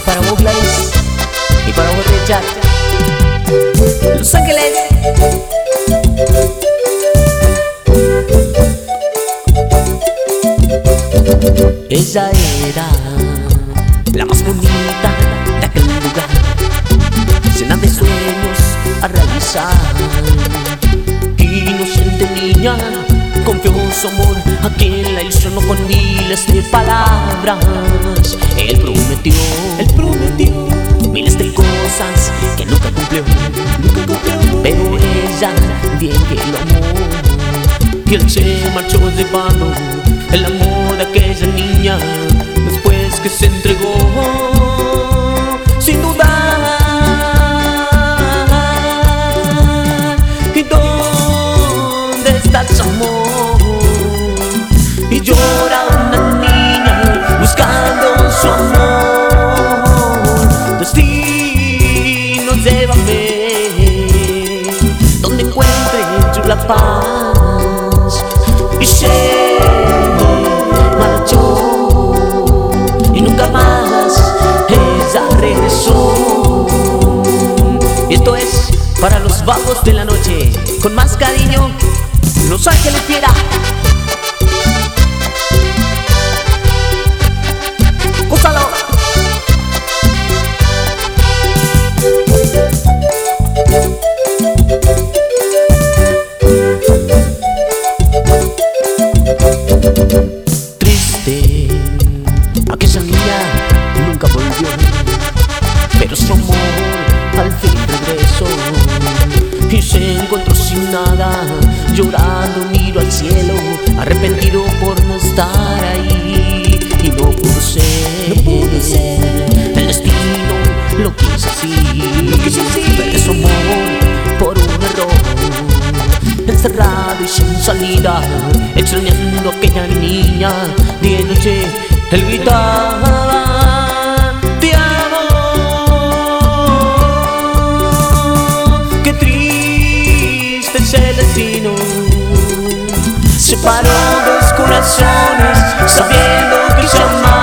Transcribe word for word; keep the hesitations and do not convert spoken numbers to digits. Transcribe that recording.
para vos, Gladys, y para vos, Richard. Los Ángeles. Ella era la más bonita de aquel lugar, llena de sueños a realizar. Inocente niña, confió su amor a quien la ilusionó con miles de palabras. Él prometió, él prometió miles de cosas que nunca cumplió, nunca cumplió. Pero ella bien que lo amó, y él se marchó llevando el amor de aquella niña. Después que se entregó, sin dudar. ¿Y dónde está su amor? Y llora una niña buscando su amor. Destino, llévame donde encuentre yo la paz. Y se marchó y nunca más ella regresó. Y esto es para los vagos de la noche, con más cariño, Los Ángeles Fiera. ¡Gózalo! Triste, aquella niña nunca volvió, pero su amor al fin regresó. Y se encontró sin nada, llorando miró al cielo, arrepentido por no estar ahí. Y no pudo ser, no pudo ser. El destino lo quiso así, lo quiso así. Perdió su amor por un error, encerrado y sin salida, extrañando a aquella niña. Día y noche él gritaba: te amo. Qué triste es el destino, separó dos corazones sabiendo que se amaban.